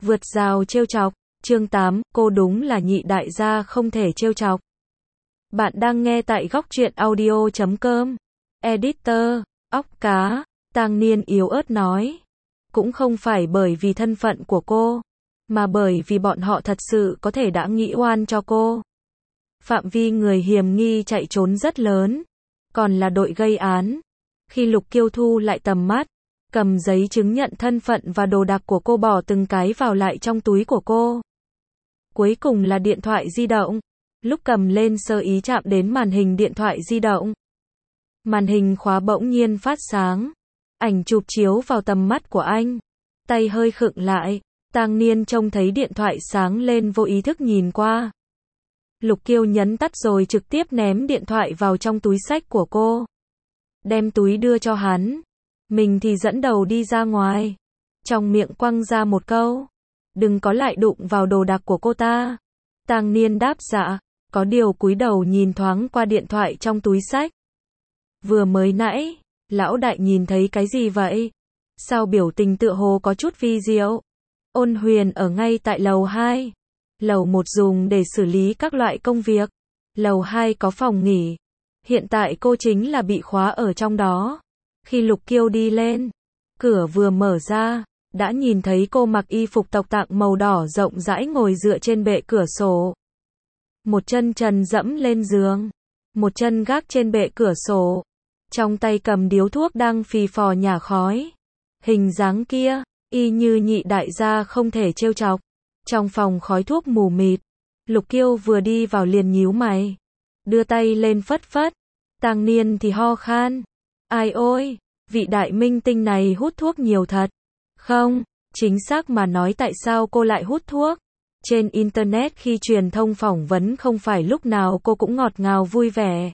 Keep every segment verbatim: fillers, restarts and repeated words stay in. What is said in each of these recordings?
Vượt rào trêu chọc, chương tám, cô đúng là nhị đại gia không thể trêu chọc. Bạn đang nghe tại góc truyện audio chấm com. Editor, óc cá, Tang Niên yếu ớt nói. Cũng không phải bởi vì thân phận của cô, mà bởi vì bọn họ thật sự có thể đã nghĩ oan cho cô. Phạm vi người hiểm nghi chạy trốn rất lớn, còn là đội gây án. Khi Lục Kiêu thu lại tầm mắt, cầm giấy chứng nhận thân phận và đồ đạc của cô bỏ từng cái vào lại trong túi của cô. Cuối cùng là điện thoại di động. Lúc cầm lên sơ ý chạm đến màn hình điện thoại di động. Màn hình khóa bỗng nhiên phát sáng. Ảnh chụp chiếu vào tầm mắt của anh. Tay hơi khựng lại. Tang Niên trông thấy điện thoại sáng lên vô ý thức nhìn qua. Lục Kiêu nhấn tắt rồi trực tiếp ném điện thoại vào trong túi xách của cô. Đem túi đưa cho hắn. Mình thì dẫn đầu đi ra ngoài. Trong miệng quăng ra một câu. Đừng có lại đụng vào đồ đạc của cô ta. Tang Niên đáp dạ. Có điều cúi đầu nhìn thoáng qua điện thoại trong túi xách. Vừa mới nãy, lão đại nhìn thấy cái gì vậy? Sao biểu tình tựa hồ có chút vi diệu? Ôn Huyền ở ngay tại lầu hai. Lầu một dùng để xử lý các loại công việc. Lầu hai có phòng nghỉ. Hiện tại cô chính là bị khóa ở trong đó. Khi Lục Kiêu đi lên, cửa vừa mở ra, đã nhìn thấy cô mặc y phục tộc tạng màu đỏ rộng rãi ngồi dựa trên bệ cửa sổ. Một chân trần dẫm lên giường, một chân gác trên bệ cửa sổ, trong tay cầm điếu thuốc đang phì phò nhả khói. Hình dáng kia, y như nhị đại gia không thể trêu chọc. Trong phòng khói thuốc mù mịt, Lục Kiêu vừa đi vào liền nhíu mày, đưa tay lên phất phất. Tang Niên thì ho khan. Ai ôi, vị đại minh tinh này hút thuốc nhiều thật. Không, chính xác mà nói tại sao cô lại hút thuốc? Trên Internet khi truyền thông phỏng vấn không phải lúc nào cô cũng ngọt ngào vui vẻ,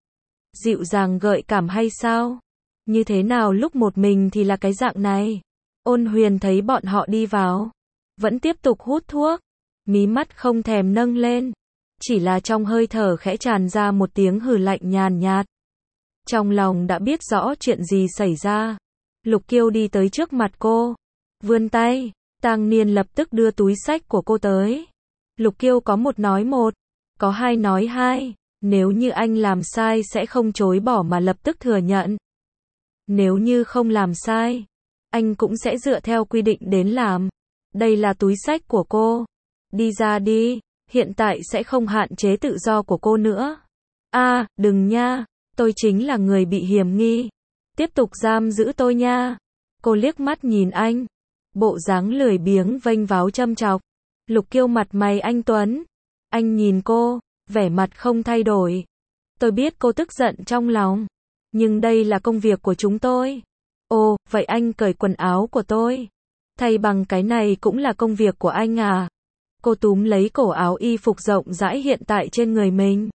dịu dàng gợi cảm hay sao? Như thế nào lúc một mình thì là cái dạng này? Ôn Huyền thấy bọn họ đi vào, vẫn tiếp tục hút thuốc, mí mắt không thèm nâng lên, chỉ là trong hơi thở khẽ tràn ra một tiếng hừ lạnh nhàn nhạt. Trong lòng đã biết rõ chuyện gì xảy ra. Lục Kiêu đi tới trước mặt cô, vươn tay. Tang Niên lập tức đưa túi xách của cô tới. Lục Kiêu có một nói một, có hai nói hai. Nếu như anh làm sai sẽ không chối bỏ mà lập tức thừa nhận. Nếu như không làm sai, anh cũng sẽ dựa theo quy định đến làm. Đây là túi xách của cô. Đi ra đi, hiện tại sẽ không hạn chế tự do của cô nữa. A, à, đừng nha, tôi chính là người bị hiểm nghi. Tiếp tục giam giữ tôi nha. Cô liếc mắt nhìn anh. Bộ dáng lười biếng vênh váo châm chọc. Lục Kiêu mặt mày anh tuấn. Anh nhìn cô, vẻ mặt không thay đổi. Tôi biết cô tức giận trong lòng, nhưng đây là công việc của chúng tôi. Ồ, vậy anh cởi quần áo của tôi. Thay bằng cái này cũng là công việc của anh à? Cô túm lấy cổ áo y phục rộng rãi hiện tại trên người mình.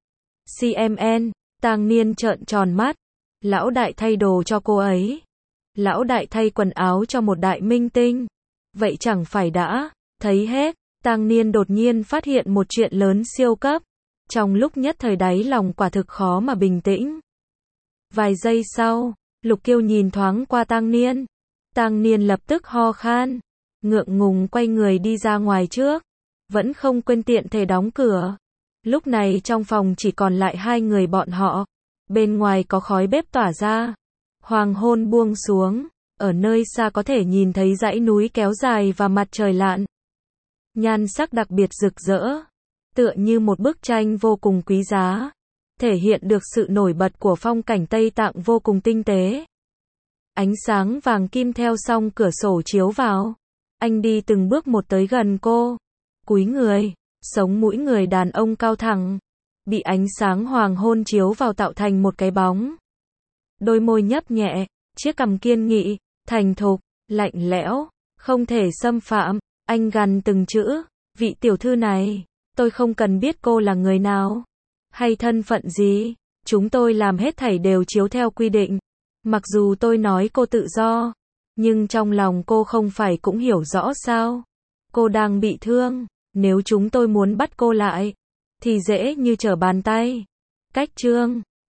xê em en, Tang Niên trợn tròn mắt. Lão đại thay đồ cho cô ấy. Lão đại thay quần áo cho một đại minh tinh. Vậy chẳng phải đã thấy hết. Tang Niên đột nhiên phát hiện một chuyện lớn siêu cấp. Trong lúc nhất thời đáy lòng quả thực khó mà bình tĩnh. Vài giây sau, Lục Kiêu nhìn thoáng qua Tang Niên. Tang Niên lập tức ho khan, ngượng ngùng quay người đi ra ngoài trước, vẫn không quên tiện thể đóng cửa. Lúc này trong phòng chỉ còn lại hai người bọn họ. Bên ngoài có khói bếp tỏa ra. Hoàng hôn buông xuống, ở nơi xa có thể nhìn thấy dãy núi kéo dài và mặt trời lặn. Nhan sắc đặc biệt rực rỡ, tựa như một bức tranh vô cùng quý giá, thể hiện được sự nổi bật của phong cảnh Tây Tạng vô cùng tinh tế. Ánh sáng vàng kim theo song cửa sổ chiếu vào. Anh đi từng bước một tới gần cô, cúi người, sống mũi người đàn ông cao thẳng, bị ánh sáng hoàng hôn chiếu vào tạo thành một cái bóng. Đôi môi nhấp nhẹ, chiếc cằm kiên nghị, thành thục, lạnh lẽo, không thể xâm phạm. Anh gằn từng chữ, vị tiểu thư này, tôi không cần biết cô là người nào, hay thân phận gì, chúng tôi làm hết thảy đều chiếu theo quy định. Mặc dù tôi nói cô tự do, nhưng trong lòng cô không phải cũng hiểu rõ sao? Cô đang bị thương, nếu chúng tôi muốn bắt cô lại, thì dễ như trở bàn tay. Cách trương,